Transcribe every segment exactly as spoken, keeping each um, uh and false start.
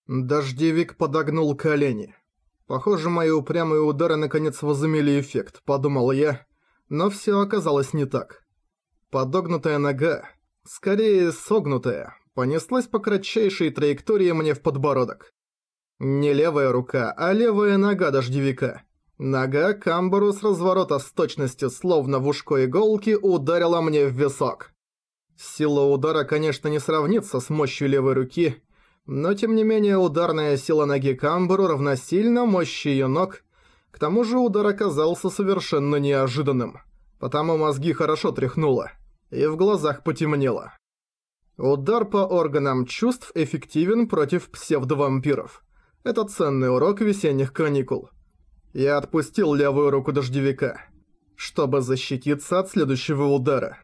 Дождевик подогнул колени. Похоже, мои упрямые удары наконец возымели эффект, подумал я, но все оказалось не так. Подогнутая нога, скорее согнутая, понеслась по кратчайшей траектории мне в подбородок. Не левая рука, а левая нога дождевика. Нога Камбару с разворота с точностью словно в ушко иголки ударила мне в висок. Сила удара, конечно, не сравнится с мощью левой руки, но тем не менее ударная сила ноги Камбару равносильна мощи ее ног. К тому же удар оказался совершенно неожиданным, потому мозги хорошо тряхнуло, и в глазах потемнело. Удар по органам чувств эффективен против псевдовампиров. Это ценный урок весенних каникул. Я отпустил левую руку дождевика, чтобы защититься от следующего удара.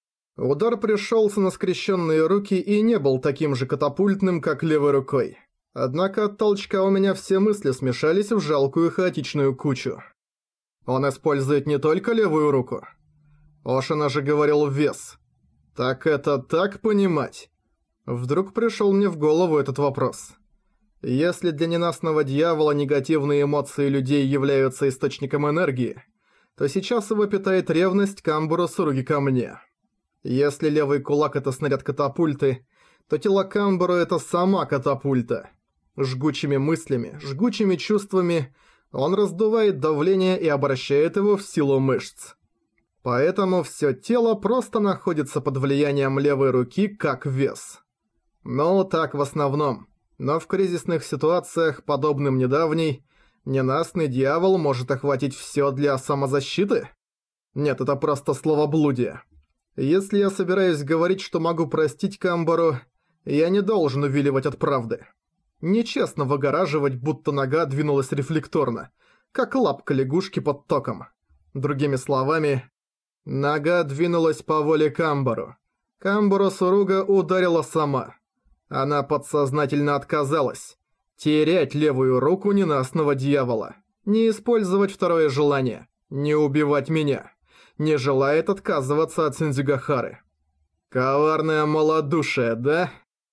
Удар пришелся на скрещенные руки и не был таким же катапультным, как левой рукой. Однако от толчка у меня все мысли смешались в жалкую хаотичную кучу. Он использует не только левую руку. Ошина же говорил вес. Так это так понимать? Вдруг пришел мне в голову этот вопрос. Если для ненастного дьявола негативные эмоции людей являются источником энергии, то сейчас его питает ревность Камбару Суруги ко мне. Если левый кулак – это снаряд катапульты, то тело Камбару – это сама катапульта. Жгучими мыслями, жгучими чувствами он раздувает давление и обращает его в силу мышц. Поэтому все тело просто находится под влиянием левой руки как вес. Ну, так в основном. Но в кризисных ситуациях, подобным недавней, ненастный дьявол может охватить все для самозащиты? Нет, это просто словоблудие. Если я собираюсь говорить, что могу простить Камбару, я не должен увиливать от правды. Нечестно выгораживать, будто нога двинулась рефлекторно, как лапка лягушки под током. Другими словами, нога двинулась по воле Камбару. Камбару Суруга ударила сама. Она подсознательно отказалась. Терять левую руку ненастного дьявола. Не использовать второе желание. Не убивать меня. Не желает отказываться от Синдзюгахары. Коварное малодушие, да?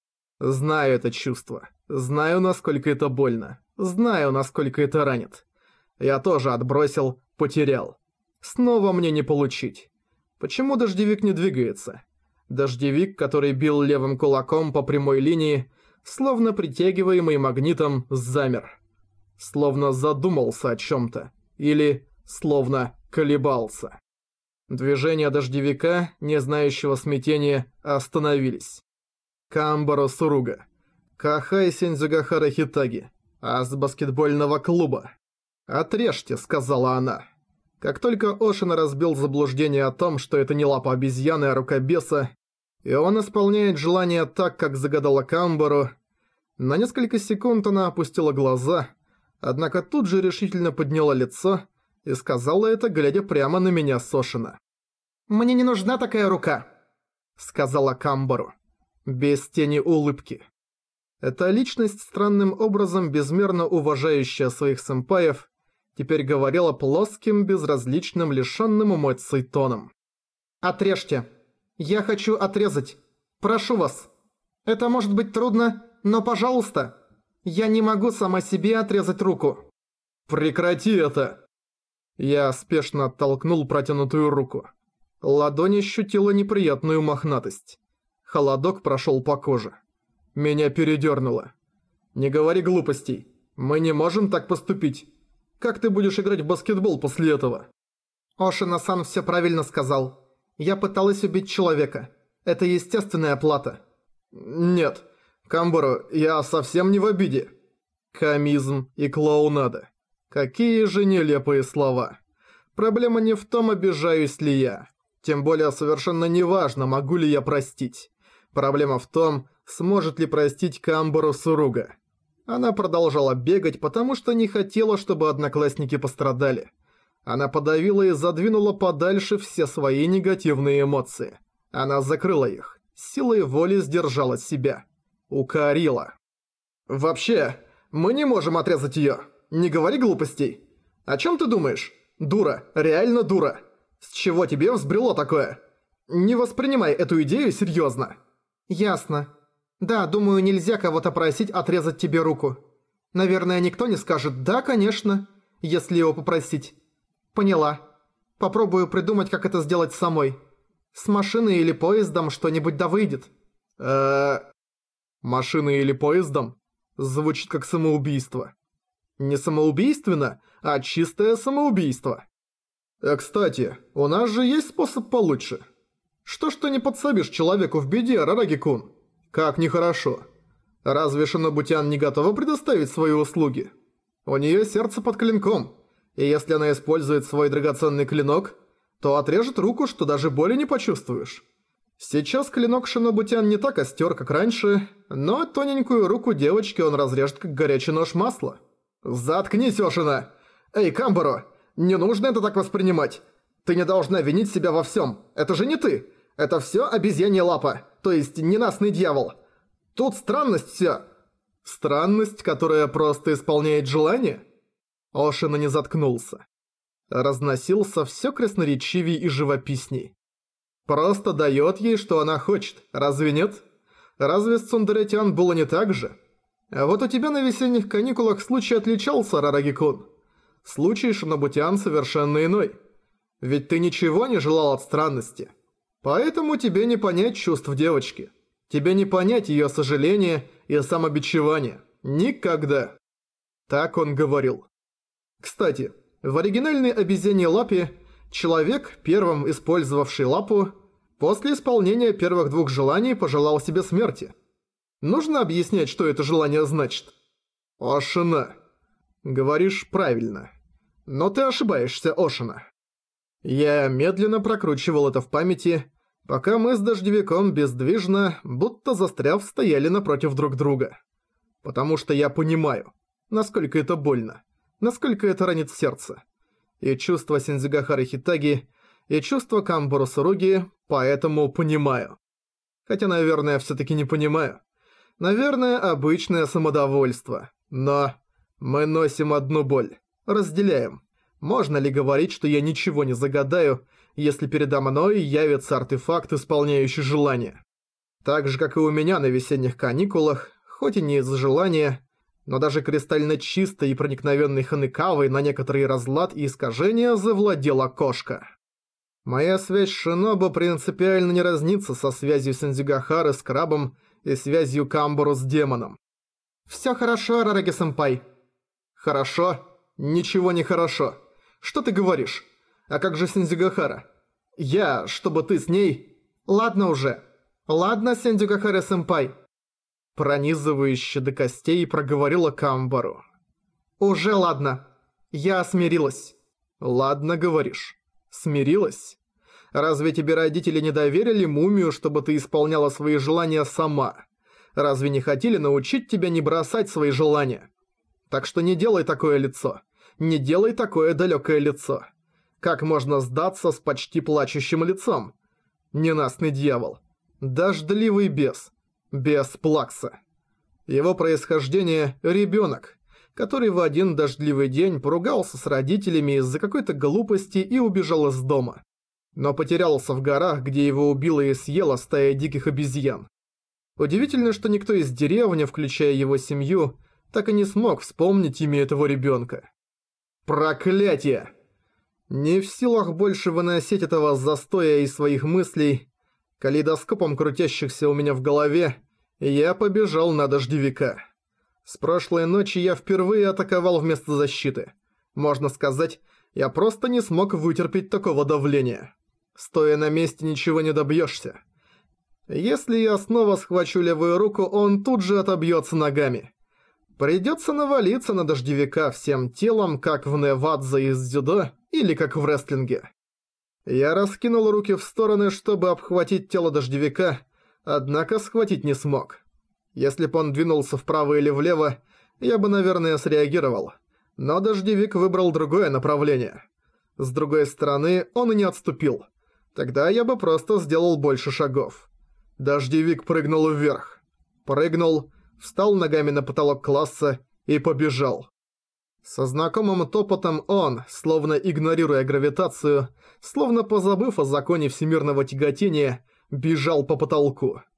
Знаю это чувство. Знаю, насколько это больно. Знаю, насколько это ранит. Я тоже отбросил, потерял. Снова мне не получить. Почему дождевик не двигается? Дождевик, который бил левым кулаком по прямой линии, словно притягиваемый магнитом, замер. Словно задумался о чем-то. Или словно колебался. Движения дождевика, не знающего смятения, остановились. Камбару Суруга. Кахай Синдзюгахара Хитаги. Ас баскетбольного клуба. «Отрежьте», — сказала она. Как только Ошина разбил заблуждение о том, что это не лапа обезьяны, а рука беса, и он исполняет желание так, как загадала Камбару, на несколько секунд она опустила глаза, однако тут же решительно подняла лицо и сказала это, глядя прямо на меня с Ошина. «Мне не нужна такая рука», — сказала Камбару, без тени улыбки. Эта личность, странным образом безмерно уважающая своих сэмпаев, теперь говорила плоским, безразличным, лишённым эмоций тоном. «Отрежьте. Я хочу отрезать. Прошу вас. Это может быть трудно, но пожалуйста. Я не могу сама себе отрезать руку». «Прекрати это!» Я спешно оттолкнул протянутую руку. Ладонь ощутила неприятную мохнатость. Холодок прошёл по коже. Меня передёрнуло. «Не говори глупостей. Мы не можем так поступить. Как ты будешь играть в баскетбол после этого?» Ошина-сан всё правильно сказал. Я пыталась убить человека. Это естественная плата. «Нет, Камбару, я совсем не в обиде». Комизм и клоунада. Какие же нелепые слова. Проблема не в том, обижаюсь ли я. Тем более совершенно неважно, могу ли я простить. Проблема в том, сможет ли простить Камбару Суруга. Она продолжала бегать, потому что не хотела, чтобы одноклассники пострадали. Она подавила и задвинула подальше все свои негативные эмоции. Она закрыла их. Силой воли сдержала себя. Укорила. «Вообще, мы не можем отрезать её. Не говори глупостей. О чём ты думаешь? Дура, реально дура. С чего тебе взбрело такое? Не воспринимай эту идею серьёзно». «Ясно. Да, думаю, нельзя кого-то просить отрезать тебе руку. Наверное, никто не скажет «да, конечно», если его попросить. Поняла. Попробую придумать, как это сделать самой. С машиной или поездом что-нибудь да выйдет. Эээ... Машиной или поездом? Звучит как самоубийство. Не самоубийственно, а чистое самоубийство. Э, кстати, у нас же есть способ получше. Что ж ты не подсобишь человеку в беде, Арараги-кун? Как нехорошо. Разве Шинобутян не готова предоставить свои услуги? У нее сердце под клинком, и если она использует свой драгоценный клинок, то отрежет руку, что даже боли не почувствуешь. Сейчас клинок Шинобутян не так остер, как раньше, но тоненькую руку девочки он разрежет, как горячий нож масла. «Заткнись, Ошина! Эй, Камбаро, не нужно это так воспринимать! Ты не должна винить себя во всем. Это же не ты! Это все обезьянья лапа, то есть ненастный дьявол! Тут странность вся!» «Странность, которая просто исполняет желание?» Ошина не заткнулся. Разносился все красноречивей и живописней. Просто дает ей, что она хочет, разве нет? Разве с Цундаре-тян было не так же? А вот у тебя на весенних каникулах случай отличался, Арараги-кун. Случай Шинобутян совершенно иной. Ведь ты ничего не желал от странности. Поэтому тебе не понять чувств девочки. Тебе не понять ее сожаления и самобичевания. Никогда. Так он говорил. Кстати, в оригинальной обезьяньей лапе человек, первым использовавший лапу, после исполнения первых двух желаний пожелал себе смерти. Нужно объяснять, что это желание значит? Ошина. Говоришь правильно. Но ты ошибаешься, Ошина. Я медленно прокручивал это в памяти, пока мы с дождевиком бездвижно, будто застряв, стояли напротив друг друга. Потому что я понимаю, насколько это больно, насколько это ранит сердце. И чувство Синдзюгахары Хитаги, и чувство Камбару Суруги, поэтому понимаю. Хотя, наверное, всё-таки не понимаю. Наверное, обычное самодовольство. Но мы носим одну боль. Разделяем. Можно ли говорить, что я ничего не загадаю, если передо мной явится артефакт, исполняющий желание? Так же, как и у меня на весенних каникулах, хоть и не из-за желания, но даже кристально чистой и проникновенной Ханекавой на некоторый разлад и искажения завладела кошка. Моя связь с Шинобу принципиально не разнится со связью Синдзюгахары с крабом и связью Камбару с демоном. «Всё хорошо, Арараги-сэмпай». «Хорошо? Ничего не хорошо. Что ты говоришь? А как же Синдзюгахара? Я, чтобы ты с ней...» «Ладно уже. Ладно, Синдзюгахара-сэмпай». Пронизывающе до костей проговорила Камбару. «Уже ладно. Я смирилась». «Ладно, говоришь. Смирилась? Разве тебе родители не доверили мумию, чтобы ты исполняла свои желания сама? Разве не хотели научить тебя не бросать свои желания? Так что не делай такое лицо. Не делай такое далекое лицо. Как можно сдаться с почти плачущим лицом? Ненастный дьявол. Дождливый бес. Бес Плакса. Его происхождение – ребенок, который в один дождливый день поругался с родителями из-за какой-то глупости и убежал из дома. Но потерялся в горах, где его убила и съела стая диких обезьян. Удивительно, что никто из деревни, включая его семью, так и не смог вспомнить имя этого ребенка. Проклятие! Не в силах больше выносить этого застоя из своих мыслей, калейдоскопом крутящихся у меня в голове, я побежал на дождевика. С прошлой ночи я впервые атаковал вместо защиты. Можно сказать, я просто не смог вытерпеть такого давления. Стоя на месте, ничего не добьешься. Если я снова схвачу левую руку, он тут же отобьется ногами. Придется навалиться на дождевика всем телом, как в Невадзе из дзюдо или как в рестлинге. Я раскинул руки в стороны, чтобы обхватить тело дождевика, однако схватить не смог. Если бы он двинулся вправо или влево, я бы, наверное, среагировал. Но дождевик выбрал другое направление. С другой стороны, он и не отступил. Тогда я бы просто сделал больше шагов. Дождевик прыгнул вверх. Прыгнул, встал ногами на потолок класса и побежал. Со знакомым топотом он, словно игнорируя гравитацию, словно позабыв о законе всемирного тяготения, бежал по потолку.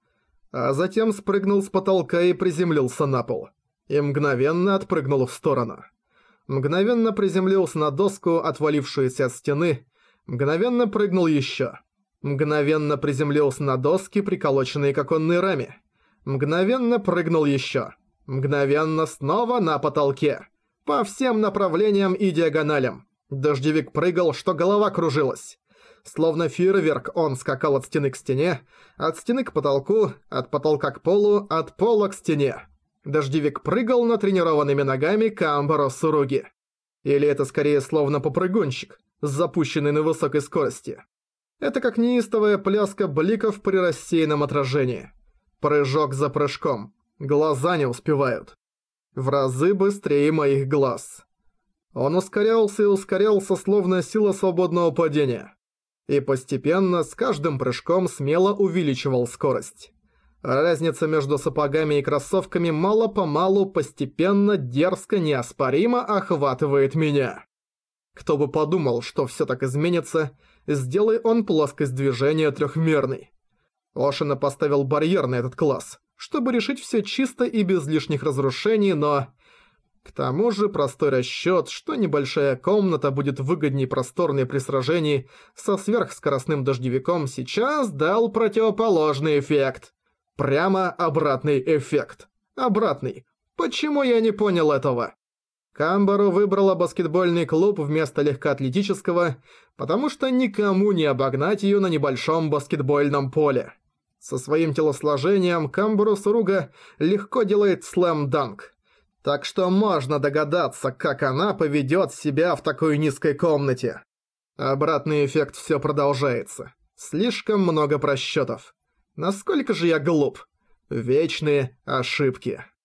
а затем спрыгнул с потолка и приземлился на пол. И мгновенно отпрыгнул в сторону. Мгновенно приземлился на доску, отвалившуюся от стены, мгновенно прыгнул еще. Мгновенно приземлился на доски, приколоченные к оконной раме. Мгновенно прыгнул еще. Мгновенно снова на потолке. По всем направлениям и диагоналям. Дождевик прыгал, что голова кружилась. Словно фейерверк он скакал от стены к стене, от стены к потолку, от потолка к полу, от пола к стене. Дождевик прыгал натренированными ногами Камбаро Суруги. Или это скорее словно попрыгунчик, запущенный на высокой скорости. Это как неистовая пляска бликов при рассеянном отражении. Прыжок за прыжком. Глаза не успевают. В разы быстрее моих глаз. Он ускорялся и ускорялся, словно сила свободного падения. И постепенно, с каждым прыжком смело увеличивал скорость. Разница между сапогами и кроссовками мало-помалу, постепенно, дерзко, неоспоримо охватывает меня. Кто бы подумал, что все так изменится, сделай он плоскость движения трехмерной. Ошина поставил барьер на этот класс, чтобы решить все чисто и без лишних разрушений, но... К тому же простой расчет, что небольшая комната будет выгодней просторной при сражении со сверхскоростным дождевиком, сейчас дал противоположный эффект. Прямо обратный эффект. Обратный. Почему я не понял этого? Камбару выбрала баскетбольный клуб вместо легкоатлетического, потому что никому не обогнать ее на небольшом баскетбольном поле. Со своим телосложением Камбару Суруга легко делает слэм-данк. Так что можно догадаться, как она поведет себя в такой низкой комнате. Обратный эффект все продолжается. Слишком много просчетов. Насколько же я глуп. Вечные ошибки.